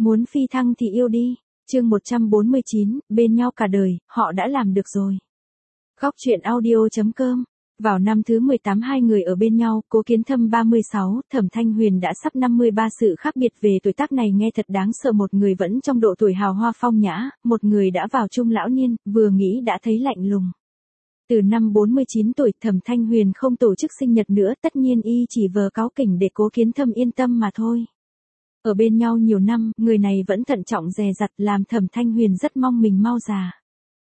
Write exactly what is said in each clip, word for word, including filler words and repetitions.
Muốn phi thăng thì yêu đi. Chương một trăm bốn mươi chín, bên nhau cả đời, họ đã làm được rồi. Góc truyện audio chấm com. Vào năm thứ mười tám hai người ở bên nhau, Cố Kiến Thâm ba mươi sáu, Thẩm Thanh Huyền đã sắp năm mươi ba. Sự khác biệt về tuổi tác này nghe thật đáng sợ, một người vẫn trong độ tuổi hào hoa phong nhã, một người đã vào trung lão niên, vừa nghĩ đã thấy lạnh lùng. Từ năm bốn mươi chín tuổi, Thẩm Thanh Huyền không tổ chức sinh nhật nữa, tất nhiên y chỉ vờ cáu kỉnh để Cố Kiến Thâm yên tâm mà thôi. Ở bên nhau nhiều năm, người này vẫn thận trọng dè dặt làm Thẩm Thanh Huyền rất mong mình mau già.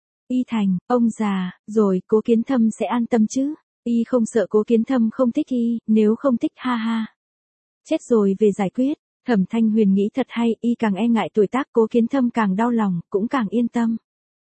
Y thành, ông già, rồi Cố Kiến Thâm sẽ an tâm chứ. Y không sợ Cố Kiến Thâm không thích y, nếu không thích ha ha. Chết rồi về giải quyết, Thẩm Thanh Huyền nghĩ thật hay, y càng e ngại tuổi tác Cố Kiến Thâm càng đau lòng, cũng càng yên tâm.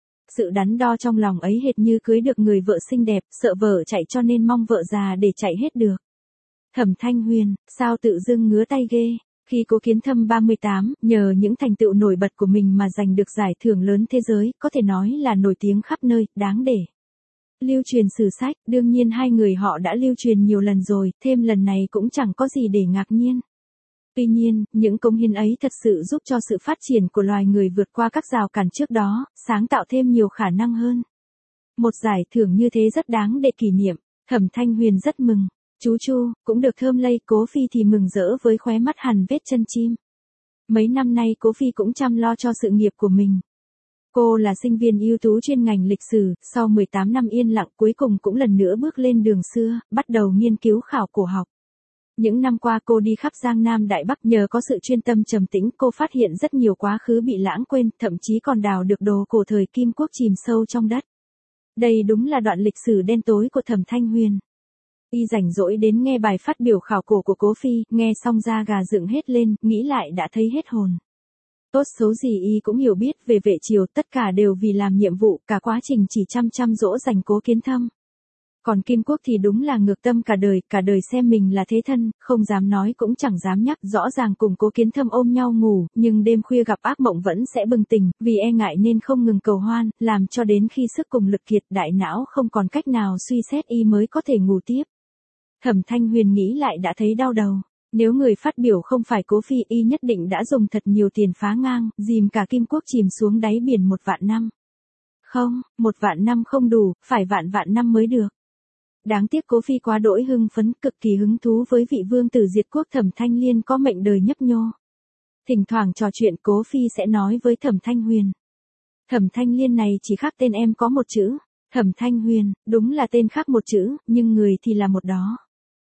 Sự đắn đo trong lòng ấy hệt như cưới được người vợ xinh đẹp, sợ vợ chạy cho nên mong vợ già để chạy hết được. Thẩm Thanh Huyền, sao tự dưng ngứa tay ghê. Khi Cố Kiến Thâm ba mươi tám, nhờ những thành tựu nổi bật của mình mà giành được giải thưởng lớn thế giới, có thể nói là nổi tiếng khắp nơi, đáng để lưu truyền sử sách. Đương nhiên hai người họ đã lưu truyền nhiều lần rồi, thêm lần này cũng chẳng có gì để ngạc nhiên. Tuy nhiên, những cống hiến ấy thật sự giúp cho sự phát triển của loài người vượt qua các rào cản trước đó, sáng tạo thêm nhiều khả năng hơn. Một giải thưởng như thế rất đáng để kỷ niệm, Thẩm Thanh Huyền rất mừng. Chú Chu, cũng được thơm lây, Cố Phi thì mừng rỡ với khóe mắt hằn vết chân chim. Mấy năm nay Cố Phi cũng chăm lo cho sự nghiệp của mình. Cô là sinh viên ưu tú chuyên ngành lịch sử, sau mười tám năm yên lặng cuối cùng cũng lần nữa bước lên đường xưa, bắt đầu nghiên cứu khảo cổ học. Những năm qua cô đi khắp Giang Nam Đại Bắc, nhờ có sự chuyên tâm trầm tĩnh, cô phát hiện rất nhiều quá khứ bị lãng quên, thậm chí còn đào được đồ cổ thời Kim Quốc chìm sâu trong đất. Đây đúng là đoạn lịch sử đen tối của Thẩm Thanh Huyền. Y rảnh rỗi đến nghe bài phát biểu khảo cổ của Cố Phi, nghe xong da gà dựng hết lên, nghĩ lại đã thấy hết hồn. Tốt xấu gì y cũng hiểu biết về vệ triều, tất cả đều vì làm nhiệm vụ, cả quá trình chỉ chăm chăm dỗ dành Cố Kiến Thâm. Còn Kim Quốc thì đúng là ngược tâm cả đời, cả đời xem mình là thế thân, không dám nói cũng chẳng dám nhắc, rõ ràng cùng Cố Kiến Thâm ôm nhau ngủ, nhưng đêm khuya gặp ác mộng vẫn sẽ bừng tỉnh, vì e ngại nên không ngừng cầu hoan, làm cho đến khi sức cùng lực kiệt, đại não không còn cách nào suy xét y mới có thể ngủ tiếp. Thẩm Thanh Huyền nghĩ lại đã thấy đau đầu. Nếu người phát biểu không phải Cố Phi, y nhất định đã dùng thật nhiều tiền phá ngang, dìm cả Kim Quốc chìm xuống đáy biển một vạn năm. Không, một vạn năm không đủ, phải vạn vạn năm mới được. Đáng tiếc Cố Phi quá đỗi hưng phấn, cực kỳ hứng thú với vị vương tử diệt quốc Thẩm Thanh Liên có mệnh đời nhấp nhô. Thỉnh thoảng trò chuyện Cố Phi sẽ nói với Thẩm Thanh Huyền. Thẩm Thanh Liên này chỉ khác tên em có một chữ. Thẩm Thanh Huyền, đúng là tên khác một chữ, nhưng người thì là một đó.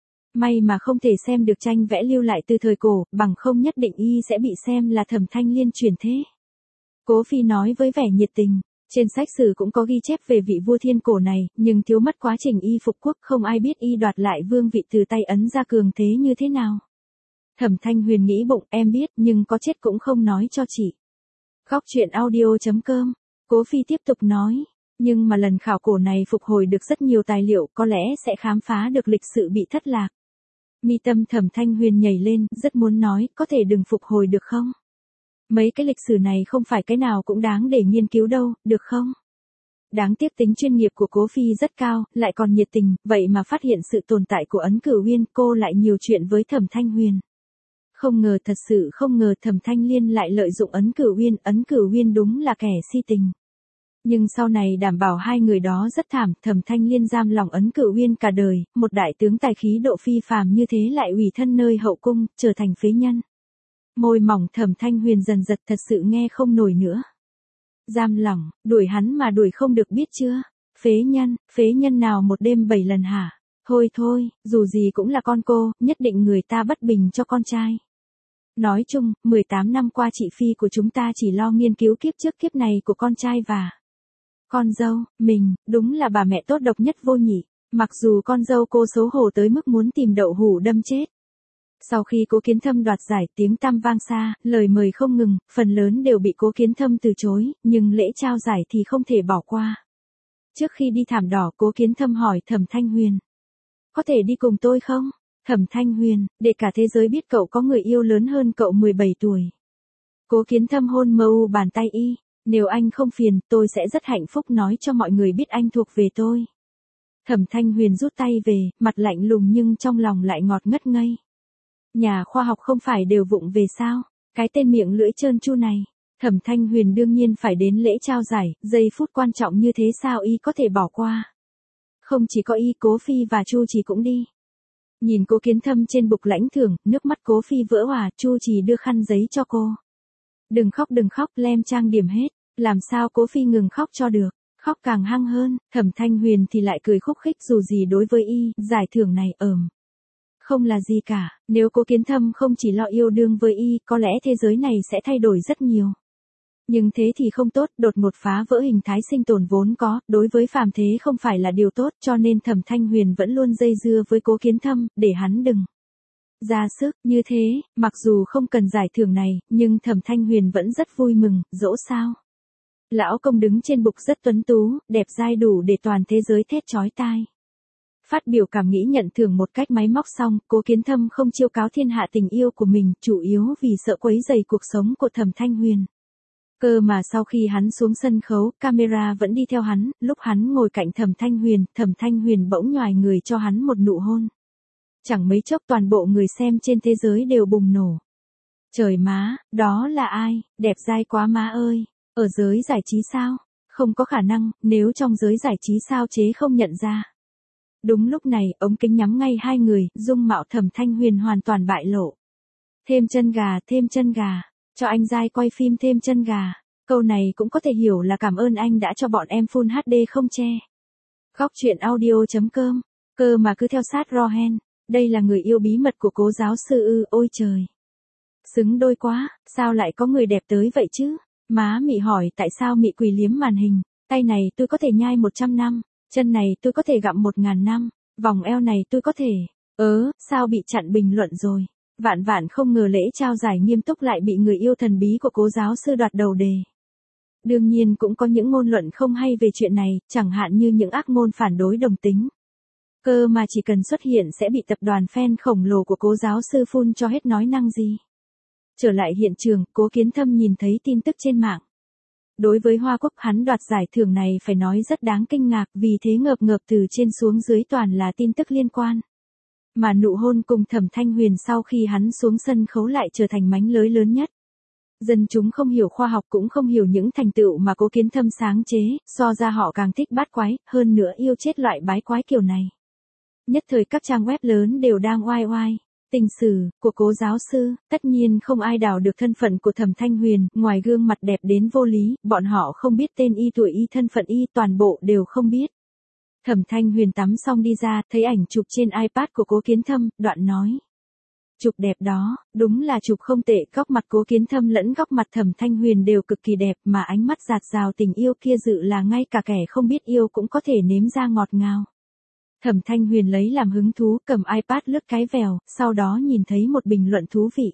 May mà không thể xem được tranh vẽ lưu lại từ thời cổ, bằng không nhất định y sẽ bị xem là Thẩm Thanh Liên chuyển thế. Cố Phi nói với vẻ nhiệt tình, trên sách sử cũng có ghi chép về vị vua thiên cổ này, nhưng thiếu mất quá trình y phục quốc, không ai biết y đoạt lại vương vị từ tay Ấn Gia cường thế như thế nào. Thẩm Thanh Huyền nghĩ bụng, em biết, nhưng có chết cũng không nói cho chị. Góc truyện audio chấm com. Cố Phi tiếp tục nói. Nhưng mà lần khảo cổ này phục hồi được rất nhiều tài liệu, có lẽ sẽ khám phá được lịch sử bị thất lạc. Mi tâm Thẩm Thanh Huyền nhảy lên, rất muốn nói, có thể đừng phục hồi được không? Mấy cái lịch sử này không phải cái nào cũng đáng để nghiên cứu đâu, được không? Đáng tiếc tính chuyên nghiệp của Cố Phi rất cao, lại còn nhiệt tình, vậy mà phát hiện sự tồn tại của Ấn Cửu Uyên, cô lại nhiều chuyện với Thẩm Thanh Huyền. Không ngờ, thật sự không ngờ Thẩm Thanh Liên lại lợi dụng Ấn Cửu Uyên, Ấn Cửu Uyên đúng là kẻ si tình. Nhưng sau này đảm bảo hai người đó rất thảm, Thẩm Thanh Liên giam lòng Ấn Cửu Uyên cả đời, một đại tướng tài khí độ phi phàm như thế lại ủy thân nơi hậu cung, trở thành phế nhân. Môi mỏng Thẩm Thanh Huyền dần giật, thật sự nghe không nổi nữa. Giam lòng, đuổi hắn mà đuổi không được biết chưa? Phế nhân, phế nhân nào một đêm bảy lần hả? Thôi thôi, dù gì cũng là con cô, nhất định người ta bất bình cho con trai. Nói chung, mười tám năm qua chị Phi của chúng ta chỉ lo nghiên cứu kiếp trước kiếp này của con trai và con dâu, mình, đúng là bà mẹ tốt độc nhất vô nhị, mặc dù con dâu cô xấu hổ tới mức muốn tìm đậu hũ đâm chết. Sau khi Cố Kiến Thâm đoạt giải, tiếng tăm vang xa, lời mời không ngừng, phần lớn đều bị Cố Kiến Thâm từ chối, nhưng lễ trao giải thì không thể bỏ qua. Trước khi đi thảm đỏ, Cố Kiến Thâm hỏi Thẩm Thanh Huyền. Có thể đi cùng tôi không? Thẩm Thanh Huyền, để cả thế giới biết cậu có người yêu lớn hơn cậu mười bảy tuổi. Cố Kiến Thâm hôn mờ u bàn tay y. Nếu anh không phiền, tôi sẽ rất hạnh phúc nói cho mọi người biết anh thuộc về tôi. Thẩm Thanh Huyền rút tay về, mặt lạnh lùng nhưng trong lòng lại ngọt ngất ngây. Nhà khoa học không phải đều vụng về sao? Cái tên miệng lưỡi trơn tru này, Thẩm Thanh Huyền đương nhiên phải đến lễ trao giải, giây phút quan trọng như thế sao y có thể bỏ qua. Không chỉ có y, Cố Phi và Chu Trì cũng đi. Nhìn Cố Kiến Thâm trên bục lãnh thưởng, nước mắt Cố Phi vỡ òa, Chu Trì đưa khăn giấy cho cô. Đừng khóc đừng khóc, lem trang điểm hết, làm sao Cố Phi ngừng khóc cho được, khóc càng hăng hơn, Thẩm Thanh Huyền thì lại cười khúc khích dù gì đối với y, giải thưởng này ờm. Không là gì cả, nếu Cố Kiến Thâm không chỉ lo yêu đương với y, có lẽ thế giới này sẽ thay đổi rất nhiều. Nhưng thế thì không tốt, đột ngột phá vỡ hình thái sinh tồn vốn có, đối với phàm thế không phải là điều tốt, cho nên Thẩm Thanh Huyền vẫn luôn dây dưa với Cố Kiến Thâm, để hắn đừng ra sức, như thế, mặc dù không cần giải thưởng này, nhưng Thẩm Thanh Huyền vẫn rất vui mừng, dẫu sao. Lão công đứng trên bục rất tuấn tú, đẹp dai đủ để toàn thế giới thét chói tai. Phát biểu cảm nghĩ nhận thưởng một cách máy móc xong, Cố Kiến Thâm không chiêu cáo thiên hạ tình yêu của mình, chủ yếu vì sợ quấy rầy cuộc sống của Thẩm Thanh Huyền. Cơ mà sau khi hắn xuống sân khấu, camera vẫn đi theo hắn, lúc hắn ngồi cạnh Thẩm Thanh Huyền, Thẩm Thanh Huyền bỗng nhoài người cho hắn một nụ hôn. Chẳng mấy chốc toàn bộ người xem trên thế giới đều bùng nổ. Trời má, đó là ai, đẹp dai quá má ơi, ở giới giải trí sao? Không có khả năng, nếu trong giới giải trí sao chế không nhận ra. Đúng lúc này, ống kính nhắm ngay hai người, dung mạo Thẩm Thanh Huyền hoàn toàn bại lộ. Thêm chân gà, thêm chân gà, cho anh dai quay phim thêm chân gà. Câu này cũng có thể hiểu là cảm ơn anh đã cho bọn em Full hát đê không che. Góc truyện audio chấm com, cơ mà cứ theo sát Rohen, đây là người yêu bí mật của Cố giáo sư ư, ôi trời. Xứng đôi quá, sao lại có người đẹp tới vậy chứ? Má Mị hỏi tại sao Mị quỳ liếm màn hình, tay này tôi có thể nhai một trăm năm, chân này tôi có thể gặm một ngàn năm, vòng eo này tôi có thể, ớ, sao bị chặn bình luận rồi. Vạn vạn không ngờ lễ trao giải nghiêm túc lại bị người yêu thần bí của Cố giáo sư đoạt đầu đề. Đương nhiên cũng có những ngôn luận không hay về chuyện này, chẳng hạn như những ác ngôn phản đối đồng tính. Cơ mà chỉ cần xuất hiện sẽ bị tập đoàn fan khổng lồ của Cố giáo sư phun cho hết nói năng gì. Trở lại hiện trường, Cố Kiến Thâm nhìn thấy tin tức trên mạng. Đối với Hoa Quốc hắn đoạt giải thưởng này phải nói rất đáng kinh ngạc vì thế ngợp ngợp từ trên xuống dưới toàn là tin tức liên quan. Mà nụ hôn cùng Thẩm Thanh Huyền sau khi hắn xuống sân khấu lại trở thành mánh lới lớn nhất. Dân chúng không hiểu khoa học cũng không hiểu những thành tựu mà Cố Kiến Thâm sáng chế, so ra họ càng thích bát quái, hơn nữa yêu chết loại bái quái kiểu này. Nhất thời các trang web lớn đều đang oai oai. Tình sử của Cố giáo sư, tất nhiên không ai đào được thân phận của Thẩm Thanh Huyền, ngoài gương mặt đẹp đến vô lý, bọn họ không biết tên y, tuổi y, thân phận y, toàn bộ đều không biết. Thẩm Thanh Huyền tắm xong đi ra, thấy ảnh chụp trên iPad của Cố Kiến Thâm, đoạn nói. Chụp đẹp đó, đúng là chụp không tệ, góc mặt Cố Kiến Thâm lẫn góc mặt Thẩm Thanh Huyền đều cực kỳ đẹp, mà ánh mắt dạt dào tình yêu kia dự là ngay cả kẻ không biết yêu cũng có thể nếm ra ngọt ngào. Thẩm Thanh Huyền lấy làm hứng thú, cầm iPad lướt cái vèo, sau đó nhìn thấy một bình luận thú vị.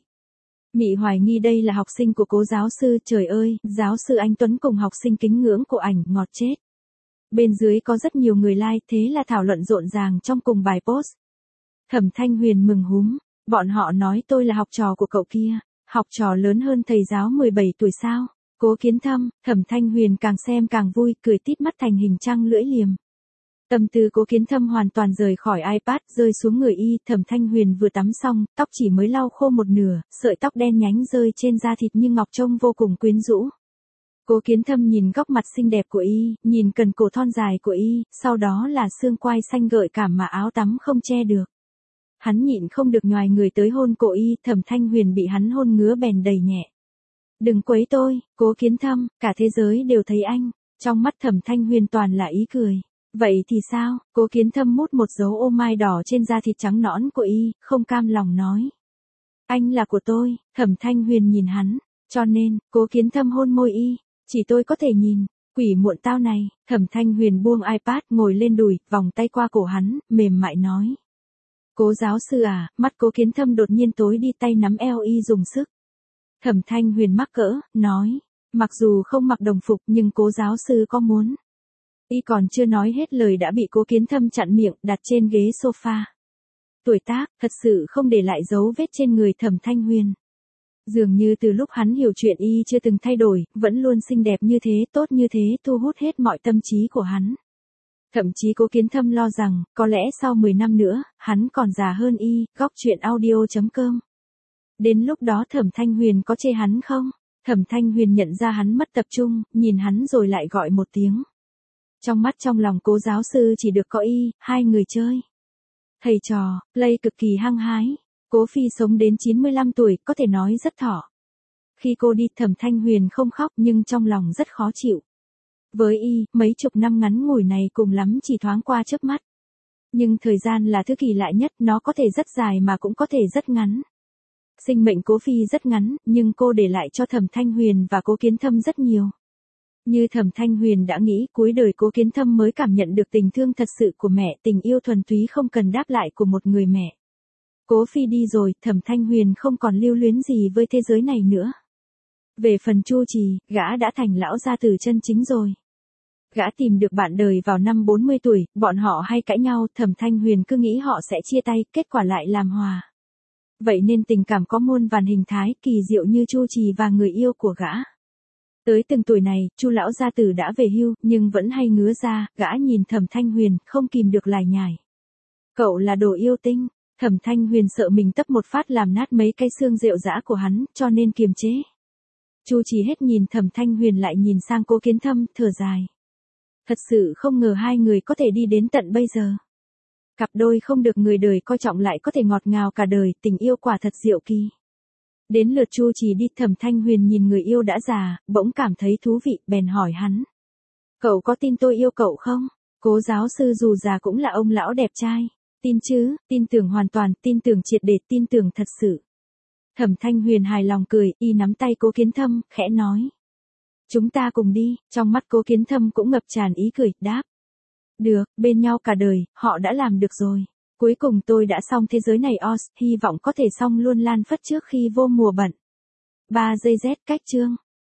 Mị hoài nghi đây là học sinh của Cố giáo sư, trời ơi, giáo sư anh Tuấn cùng học sinh kính ngưỡng của ảnh, ngọt chết. Bên dưới có rất nhiều người like, thế là thảo luận rộn ràng trong cùng bài post. Thẩm Thanh Huyền mừng húm, bọn họ nói tôi là học trò của cậu kia, học trò lớn hơn thầy giáo mười bảy tuổi sao? Cố Kiến Thâm, Thẩm Thanh Huyền càng xem càng vui, cười tít mắt thành hình trăng lưỡi liềm. Tâm tư Cố Kiến Thâm hoàn toàn rời khỏi iPad, rơi xuống người y, Thẩm Thanh Huyền vừa tắm xong, tóc chỉ mới lau khô một nửa, sợi tóc đen nhánh rơi trên da thịt như ngọc trông vô cùng quyến rũ. Cố Kiến Thâm nhìn góc mặt xinh đẹp của y, nhìn cần cổ thon dài của y, sau đó là xương quai xanh gợi cảm mà áo tắm không che được. Hắn nhịn không được nhoài người tới hôn cổ y, Thẩm Thanh Huyền bị hắn hôn ngứa bèn đầy nhẹ. Đừng quấy tôi, Cố Kiến Thâm, cả thế giới đều thấy anh. Trong mắt Thẩm Thanh Huyền toàn là ý cười. Vậy thì sao? Cố Kiến Thâm mút một dấu ô mai đỏ trên da thịt trắng nõn của y, không cam lòng nói. Anh là của tôi, Thẩm Thanh Huyền nhìn hắn, cho nên, Cố Kiến Thâm hôn môi y, chỉ tôi có thể nhìn, quỷ muộn tao này, Thẩm Thanh Huyền buông iPad ngồi lên đùi, vòng tay qua cổ hắn, mềm mại nói. Cố giáo sư à, mắt Cố Kiến Thâm đột nhiên tối đi, tay nắm eo y dùng sức. Thẩm Thanh Huyền mắc cỡ, nói, mặc dù không mặc đồng phục nhưng Cố giáo sư có muốn. Y còn chưa nói hết lời đã bị Cố Kiến Thâm chặn miệng, đặt trên ghế sofa. Tuổi tác, thật sự không để lại dấu vết trên người Thẩm Thanh Huyền. Dường như từ lúc hắn hiểu chuyện y chưa từng thay đổi, vẫn luôn xinh đẹp như thế, tốt như thế, thu hút hết mọi tâm trí của hắn. Thậm chí Cố Kiến Thâm lo rằng, có lẽ sau mười năm nữa, hắn còn già hơn y, góc truyện audio chấm com. Đến lúc đó Thẩm Thanh Huyền có chê hắn không? Thẩm Thanh Huyền nhận ra hắn mất tập trung, nhìn hắn rồi lại gọi một tiếng. Trong mắt trong lòng Cố giáo sư chỉ được có y, hai người chơi. Thầy trò, play cực kỳ hăng hái. Cố Phi sống đến chín mươi lăm tuổi, có thể nói rất thọ. Khi cô đi Thẩm Thanh Huyền không khóc nhưng trong lòng rất khó chịu. Với y, mấy chục năm ngắn ngủi này cùng lắm chỉ thoáng qua chớp mắt. Nhưng thời gian là thứ kỳ lạ nhất, nó có thể rất dài mà cũng có thể rất ngắn. Sinh mệnh Cố Phi rất ngắn, nhưng cô để lại cho Thẩm Thanh Huyền và Cố Kiến Thâm rất nhiều. Như Thẩm Thanh Huyền đã nghĩ, cuối đời Cố Kiến Thâm mới cảm nhận được tình thương thật sự của mẹ, tình yêu thuần túy không cần đáp lại của một người mẹ. Cố Phi đi rồi, Thẩm Thanh Huyền không còn lưu luyến gì với thế giới này nữa. Về phần Chu Trì, gã đã thành lão gia tử chân chính rồi. Gã tìm được bạn đời vào năm bốn mươi tuổi, bọn họ hay cãi nhau, Thẩm Thanh Huyền cứ nghĩ họ sẽ chia tay, kết quả lại làm hòa. Vậy nên tình cảm có muôn vàn hình thái, kỳ diệu như Chu Trì và người yêu của gã. Tới từng tuổi này, Chu lão gia tử đã về hưu, nhưng vẫn hay ngứa ra, gã nhìn Thẩm Thanh Huyền, không kìm được lải nhải. Cậu là đồ yêu tinh. Thẩm Thanh Huyền sợ mình tấp một phát làm nát mấy cái xương rệu rã của hắn, cho nên kiềm chế. Chu Trì hết nhìn Thẩm Thanh Huyền lại nhìn sang Cố Kiến Thâm, thở dài. Thật sự không ngờ hai người có thể đi đến tận bây giờ. Cặp đôi không được người đời coi trọng lại có thể ngọt ngào cả đời, tình yêu quả thật diệu kỳ. Đến lượt Chu Trì đi, Thẩm Thanh Huyền nhìn người yêu đã già, bỗng cảm thấy thú vị, bèn hỏi hắn. Cậu có tin tôi yêu cậu không? Cố giáo sư dù già cũng là ông lão đẹp trai. Tin chứ, tin tưởng hoàn toàn, tin tưởng triệt để, tin tưởng thật sự. Thẩm Thanh Huyền hài lòng cười, y nắm tay Cố Kiến Thâm, khẽ nói. Chúng ta cùng đi, trong mắt Cố Kiến Thâm cũng ngập tràn ý cười, đáp. Được, bên nhau cả đời, họ đã làm được rồi. Cuối cùng tôi đã xong thế giới này os, hy vọng có thể xong luôn lan phất trước khi vô mùa bận. ba giây Z cách chương.